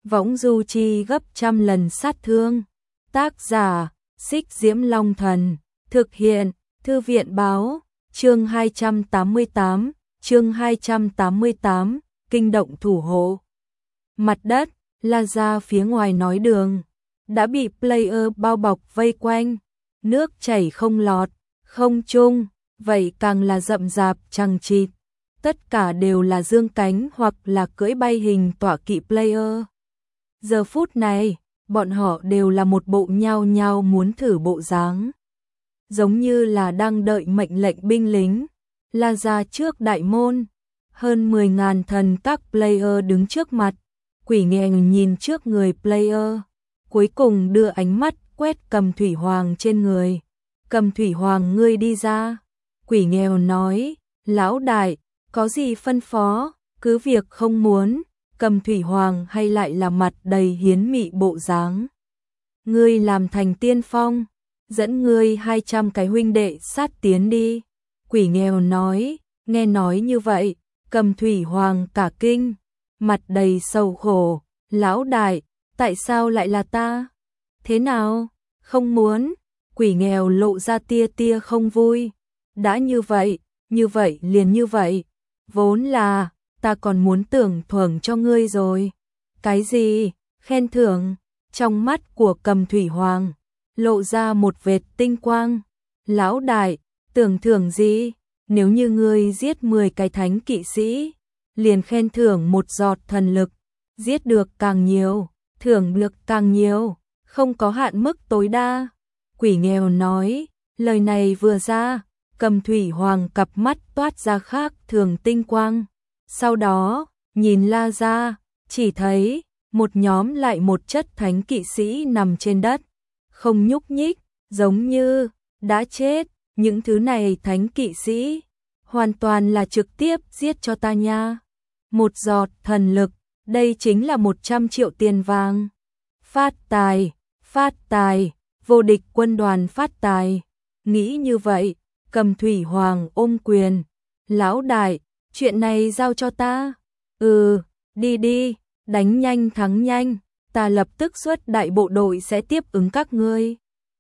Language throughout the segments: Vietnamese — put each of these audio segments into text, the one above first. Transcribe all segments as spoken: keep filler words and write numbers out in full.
võng du chi gấp trăm lần sát thương. Tác giả, Xích Diễm Long Thần, thực hiện, Thư viện báo, chương hai trăm tám mươi tám, chương hai trăm tám mươi tám, kinh động thủ hộ. Mặt đất, là ra phía ngoài nói đường, đã bị player bao bọc vây quanh, nước chảy không lọt, không trung, vậy càng là rậm rạp chằng chịt. Tất cả đều là dương cánh hoặc là cưỡi bay hình tọa kỵ player. Giờ phút này, bọn họ đều là một bộ nhao nhao muốn thử bộ dáng. Giống như là đang đợi mệnh lệnh binh lính, la ra trước đại môn. Hơn mười ngàn thần các player đứng trước mặt, quỷ nghèo nhìn trước người player. Cuối cùng đưa ánh mắt quét Cầm Thủy Hoàng trên người. Cầm Thủy Hoàng ngươi đi ra. Quỷ nghèo nói, lão đại, có gì phân phó, cứ việc không muốn. Cầm Thủy Hoàng hay lại là mặt đầy hiến mị bộ dáng. Ngươi làm thành tiên phong, dẫn ngươi hai trăm cái huynh đệ sát tiến đi. Quỷ nghèo nói, nghe nói như vậy, Cầm Thủy Hoàng cả kinh, mặt đầy sầu khổ, lão đại, tại sao lại là ta? Thế nào? Không muốn? Quỷ nghèo lộ ra tia tia không vui. Đã như vậy, như vậy liền như vậy. Vốn là, ta còn muốn tưởng thưởng cho ngươi rồi. Cái gì? Khen thưởng? Trong mắt của Cầm Thủy Hoàng, lộ ra một vệt tinh quang. Lão đại, tưởng thưởng gì? Nếu như ngươi giết mười cái thánh kỵ sĩ, liền khen thưởng một giọt thần lực. Giết được càng nhiều, thưởng được càng nhiều, không có hạn mức tối đa. Quỷ nghèo nói, lời này vừa ra, Cầm Thủy Hoàng cặp mắt toát ra khác thường tinh quang. Sau đó, nhìn la ra, chỉ thấy một nhóm lại một chất thánh kỵ sĩ nằm trên đất, không nhúc nhích, giống như đã chết. Những thứ này thánh kỵ sĩ hoàn toàn là trực tiếp giết cho ta nha. Một giọt thần lực, đây chính là một trăm triệu tiền vàng. Phát tài, phát tài, vô địch quân đoàn phát tài. Nghĩ như vậy, Cầm Thủy Hoàng ôm quyền. Lão đại, chuyện này giao cho ta. Ừ, đi đi, đánh nhanh thắng nhanh, ta lập tức xuất đại bộ đội sẽ tiếp ứng các ngươi.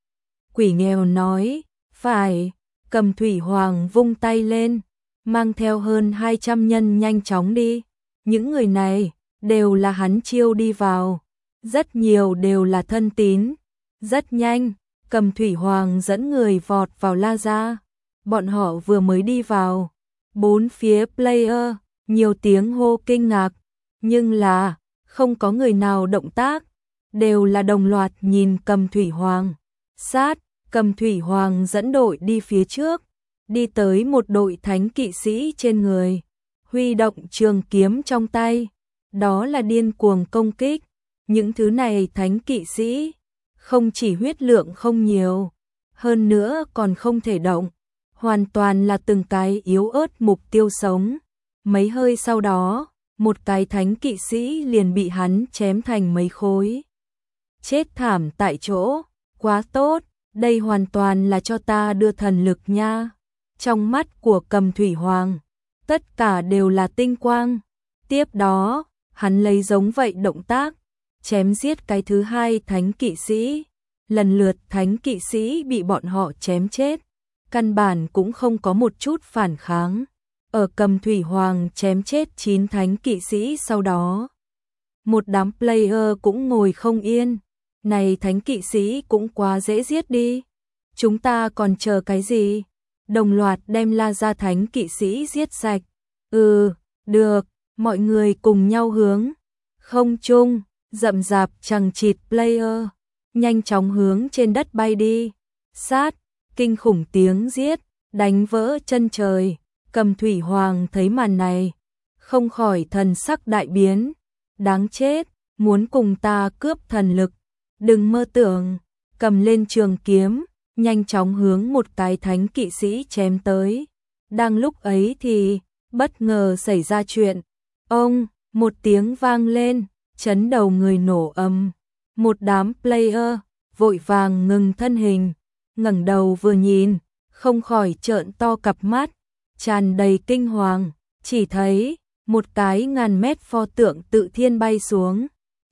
Quỷ nghèo nói, phải. Cầm Thủy Hoàng vung tay lên, mang theo hơn hai trăm nhân nhanh chóng đi. Những người này đều là hắn chiêu đi vào, rất nhiều đều là thân tín. Rất nhanh, Cầm Thủy Hoàng dẫn người vọt vào la ra. Bọn họ vừa mới đi vào, bốn phía player, nhiều tiếng hô kinh ngạc, nhưng là không có người nào động tác, đều là đồng loạt nhìn Cầm Thủy Hoàng. Sát, Cầm Thủy Hoàng dẫn đội đi phía trước, đi tới một đội thánh kỵ sĩ trên người, huy động trường kiếm trong tay, đó là điên cuồng công kích. Những thứ này thánh kỵ sĩ không chỉ huyết lượng không nhiều, hơn nữa còn không thể động, hoàn toàn là từng cái yếu ớt mục tiêu sống. Mấy hơi sau đó, một cái thánh kỵ sĩ liền bị hắn chém thành mấy khối. Chết thảm tại chỗ, quá tốt, đây hoàn toàn là cho ta đưa thần lực nha. Trong mắt của Cầm Thủy Hoàng, tất cả đều là tinh quang. Tiếp đó, hắn lấy giống vậy động tác, chém giết cái thứ hai thánh kỵ sĩ. Lần lượt thánh kỵ sĩ bị bọn họ chém chết, căn bản cũng không có một chút phản kháng. Ở Cầm Thủy Hoàng chém chết chín thánh kỵ sĩ sau đó, một đám player cũng ngồi không yên. Này thánh kỵ sĩ cũng quá dễ giết đi. Chúng ta còn chờ cái gì? Đồng loạt đem la ra thánh kỵ sĩ giết sạch. Ừ, được, mọi người cùng nhau hướng không trung, rậm rạp chằng chịt player, nhanh chóng hướng trên đất bay đi. Sát, kinh khủng tiếng giết, đánh vỡ chân trời. Cầm Thủy Hoàng thấy màn này, không khỏi thần sắc đại biến. Đáng chết, muốn cùng ta cướp thần lực. Đừng mơ tưởng, cầm lên trường kiếm, nhanh chóng hướng một cái thánh kỵ sĩ chém tới. Đang lúc ấy thì, bất ngờ xảy ra chuyện. Ông, một tiếng vang lên, chấn đầu người nổ ầm. Một đám player, vội vàng ngừng thân hình, ngẩng đầu vừa nhìn, không khỏi trợn to cặp mắt, tràn đầy kinh hoàng. Chỉ thấy, một cái ngàn mét pho tượng tự thiên bay xuống.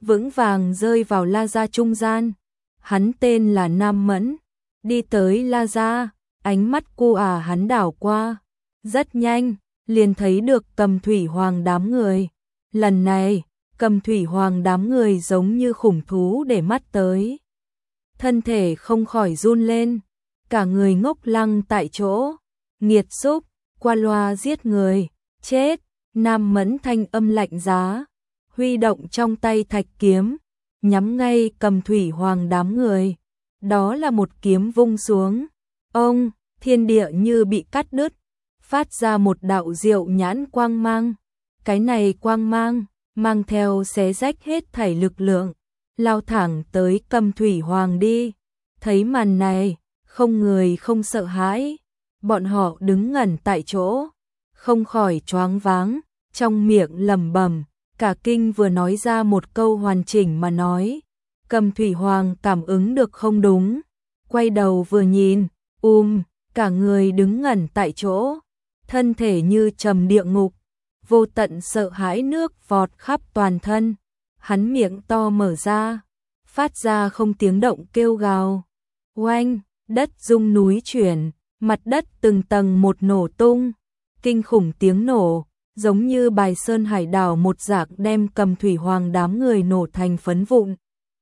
vững vàng rơi vào La Gia trung gian. Hắn tên là Nam Mẫn, đi tới La Gia, ánh mắt cu à hắn đảo qua, rất nhanh, liền thấy được Cầm Thủy Hoàng đám người. Lần này, Cầm Thủy Hoàng đám người giống như khủng thú để mắt tới. Thân thể không khỏi run lên, cả người ngốc lăng tại chỗ, nghiệt xúc, qua loa giết người, chết. Nam Mẫn thanh âm lạnh giá, huy động trong tay thạch kiếm, nhắm ngay Cầm Thủy Hoàng đám người. Đó là một kiếm vung xuống, ông, thiên địa như bị cắt đứt, phát ra một đạo diệu nhãn quang mang. Cái này quang mang, mang theo xé rách hết thảy lực lượng, lao thẳng tới Cầm Thủy Hoàng đi. Thấy màn này, không người không sợ hãi, bọn họ đứng ngẩn tại chỗ, không khỏi choáng váng, trong miệng lẩm bẩm, cả kinh vừa nói ra một câu hoàn chỉnh mà nói. Cầm Thủy Hoàng cảm ứng được không đúng, quay đầu vừa nhìn, um, cả người đứng ngẩn tại chỗ, thân thể như trầm địa ngục, vô tận sợ hãi nước vọt khắp toàn thân. Hắn miệng to mở ra, phát ra không tiếng động kêu gào. Oanh, đất rung núi chuyển, mặt đất từng tầng một nổ tung, kinh khủng tiếng nổ, giống như bài sơn hải đảo một dạng đem Cầm Thủy Hoàng đám người nổ thành phấn vụn,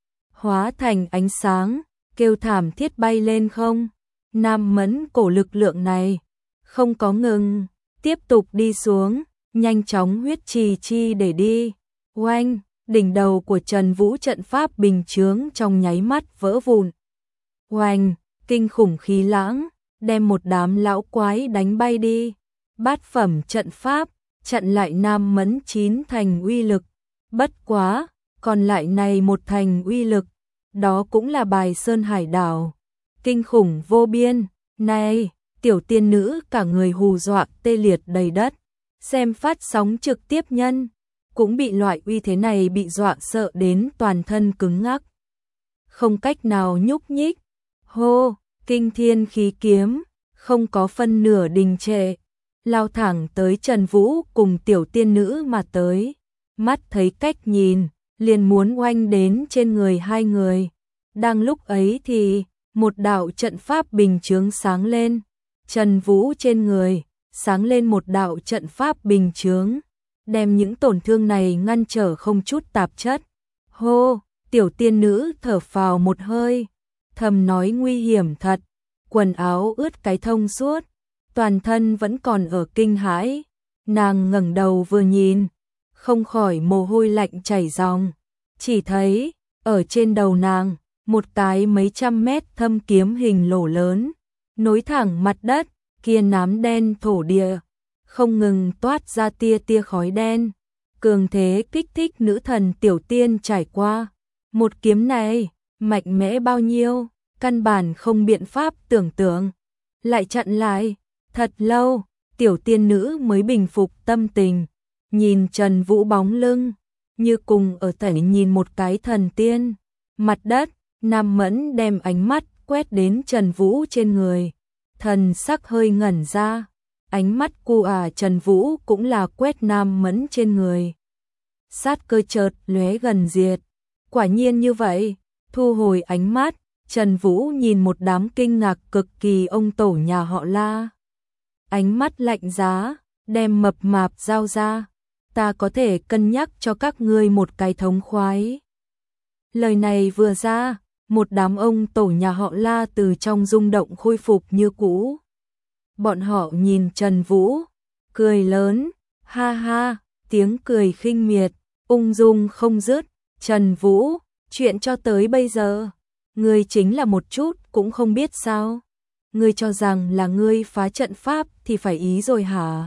hóa thành ánh sáng, kêu thảm thiết bay lên không. Nam Mẫn cổ lực lượng này không có ngừng, tiếp tục đi xuống, nhanh chóng huyết trì chi để đi. Oanh, đỉnh đầu của Trần Vũ trận pháp bình chướng trong nháy mắt vỡ vụn. Oanh, kinh khủng khí lãng, đem một đám lão quái đánh bay đi. Bát phẩm trận pháp, chặn lại Nam Mẫn chín thành uy lực. Bất quá, còn lại này một thành uy lực, đó cũng là bài sơn hải đảo. Kinh khủng vô biên, này, tiểu tiên nữ cả người hù dọa tê liệt đầy đất. Xem phát sóng trực tiếp nhân, cũng bị loại uy thế này bị dọa sợ đến toàn thân cứng ngắc. Không cách nào nhúc nhích. Hô, kinh thiên khí kiếm, không có phân nửa đình trệ, lao thẳng tới Trần Vũ cùng tiểu tiên nữ mà tới. Mắt thấy cách nhìn, liền muốn oanh đến trên người hai người. Đang lúc ấy thì, một đạo trận pháp bình chướng sáng lên. Trần Vũ trên người, sáng lên một đạo trận pháp bình chướng, đem những tổn thương này ngăn trở không chút tạp chất. Hô, tiểu tiên nữ thở phào một hơi, thầm nói nguy hiểm thật, quần áo ướt cái thông suốt, toàn thân vẫn còn ở kinh hãi. Nàng ngẩng đầu vừa nhìn, không khỏi mồ hôi lạnh chảy ròng, chỉ thấy, ở trên đầu nàng, một cái mấy trăm mét thâm kiếm hình lỗ lớn, nối thẳng mặt đất, kia nám đen thổ địa, không ngừng toát ra tia tia khói đen, cường thế kích thích nữ thần tiểu tiên trải qua. Một kiếm này, mạnh mẽ bao nhiêu, căn bản không biện pháp tưởng tượng. Lại chặn lại, thật lâu, tiểu tiên nữ mới bình phục tâm tình, nhìn Trần Vũ bóng lưng, như cùng ở tẩy nhìn một cái thần tiên. Mặt đất, Nam Mẫn đem ánh mắt quét đến Trần Vũ trên người, thần sắc hơi ngẩn ra, ánh mắt cu à Trần Vũ cũng là quét Nam Mẫn trên người. Sát cơ chợt lóe gần diệt, quả nhiên như vậy, thu hồi ánh mắt, Trần Vũ nhìn một đám kinh ngạc cực kỳ ông tổ nhà họ La. Ánh mắt lạnh giá, đem mập mạp giao ra, ta có thể cân nhắc cho các ngươi một cái thống khoái. Lời này vừa ra, một đám ông tổ nhà họ La từ trong rung động khôi phục như cũ. Bọn họ nhìn Trần Vũ, cười lớn, ha ha, tiếng cười khinh miệt, ung dung không dứt. Trần Vũ, chuyện cho tới bây giờ, ngươi chính là một chút cũng không biết sao? Ngươi cho rằng là ngươi phá trận pháp thì phải ý rồi hả?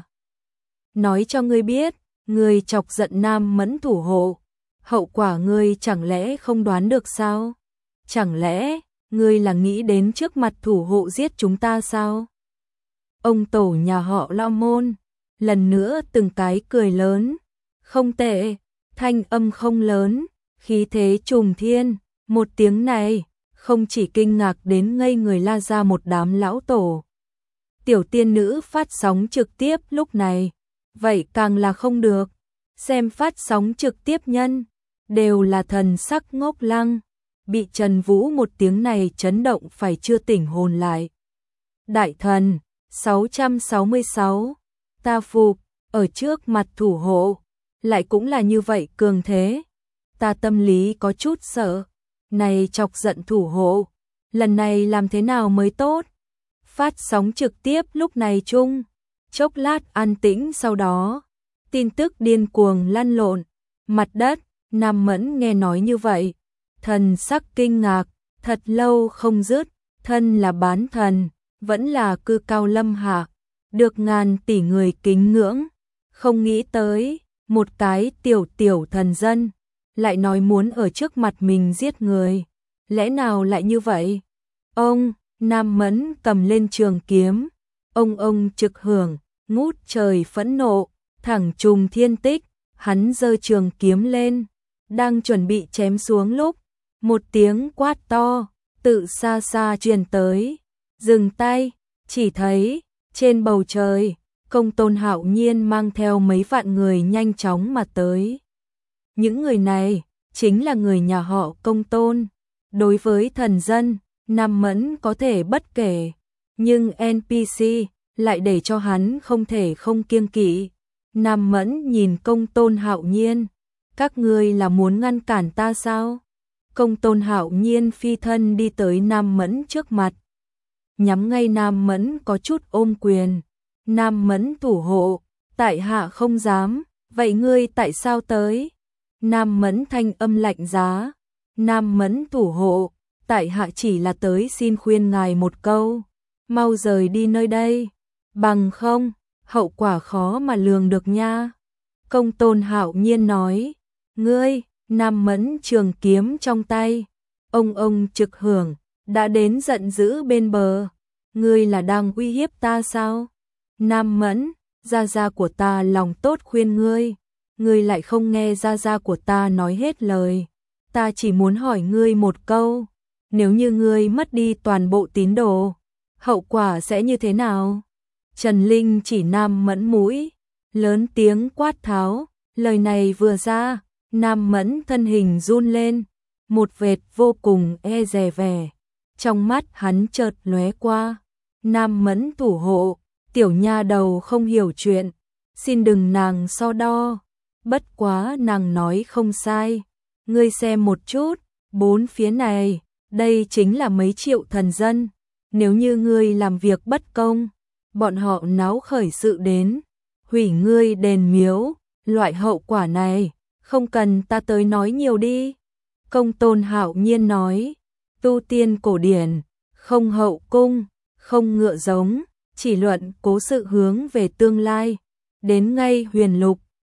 Nói cho ngươi biết, ngươi chọc giận Nam Mẫn thủ hộ, hậu quả ngươi chẳng lẽ không đoán được sao? Chẳng lẽ, ngươi là nghĩ đến trước mặt thủ hộ giết chúng ta sao? Ông tổ nhà họ La Môn, lần nữa từng cái cười lớn, không tệ, thanh âm không lớn, khí thế trùng thiên, một tiếng này, không chỉ kinh ngạc đến ngây người La Gia một đám lão tổ. Tiểu tiên nữ phát sóng trực tiếp lúc này, vậy càng là không được, xem phát sóng trực tiếp nhân, đều là thần sắc ngốc lăng, bị Trần Vũ một tiếng này chấn động phải chưa tỉnh hồn lại. Đại thần, sáu trăm sáu mươi sáu, ta phục, ở trước mặt thủ hộ, lại cũng là như vậy cường thế. Ta tâm lý có chút sợ, này chọc giận thủ hộ, lần này làm thế nào mới tốt? Phát sóng trực tiếp lúc này chung, chốc lát an tĩnh sau đó, tin tức điên cuồng lăn lộn, mặt đất, Nam Mẫn nghe nói như vậy, thần sắc kinh ngạc, thật lâu không dứt, thân là bán thần, vẫn là cư cao lâm hạ, được ngàn tỷ người kính ngưỡng, không nghĩ tới, một cái tiểu tiểu thần dân, lại nói muốn ở trước mặt mình giết người, lẽ nào lại như vậy? Ông, Nam Mẫn cầm lên trường kiếm, ông ông trực hưởng, ngút trời phẫn nộ, thẳng trùng thiên tích, hắn giơ trường kiếm lên, đang chuẩn bị chém xuống lúc, một tiếng quát to, tự xa xa truyền tới, dừng tay, chỉ thấy, trên bầu trời, Công Tôn Hạo Nhiên mang theo mấy vạn người nhanh chóng mà tới. Những người này, chính là người nhà họ Công Tôn, đối với thần dân, Nam Mẫn có thể bất kể, nhưng en pê xê lại để cho hắn không thể không kiêng kỵ. Nam Mẫn nhìn Công Tôn Hạo Nhiên, các ngươi là muốn ngăn cản ta sao? Công Tôn Hạo Nhiên phi thân đi tới Nam Mẫn trước mặt, nhắm ngay Nam Mẫn có chút ôm quyền. Nam Mẫn thủ hộ, tại hạ không dám, vậy ngươi tại sao tới? Nam Mẫn thanh âm lạnh giá, Nam Mẫn thủ hộ, tại hạ chỉ là tới xin khuyên ngài một câu, mau rời đi nơi đây, bằng không, hậu quả khó mà lường được nha. Công Tôn Hạo Nhiên nói, ngươi, Nam Mẫn trường kiếm trong tay, ông ông trực hưởng, đã đến giận dữ bên bờ, ngươi là đang uy hiếp ta sao? Nam Mẫn, gia gia của ta lòng tốt khuyên ngươi, ngươi lại không nghe gia gia của ta nói hết lời, ta chỉ muốn hỏi ngươi một câu, nếu như ngươi mất đi toàn bộ tín đồ, hậu quả sẽ như thế nào? Trần Linh chỉ Nam Mẫn mũi, lớn tiếng quát tháo, lời này vừa ra, Nam Mẫn thân hình run lên, một vệt vô cùng e dè vẻ, trong mắt hắn chợt lóe qua, Nam Mẫn thủ hộ, tiểu nha đầu không hiểu chuyện, xin đừng nàng so đo, bất quá nàng nói không sai, ngươi xem một chút, bốn phía này, đây chính là mấy triệu thần dân, nếu như ngươi làm việc bất công, bọn họ náo khởi sự đến, hủy ngươi đền miếu, loại hậu quả này, không cần ta tới nói nhiều đi. Công Tôn Hạo Nhiên nói, tu tiên cổ điển, không hậu cung, không ngựa giống, chỉ luận cố sự hướng về tương lai, đến ngay huyền lục,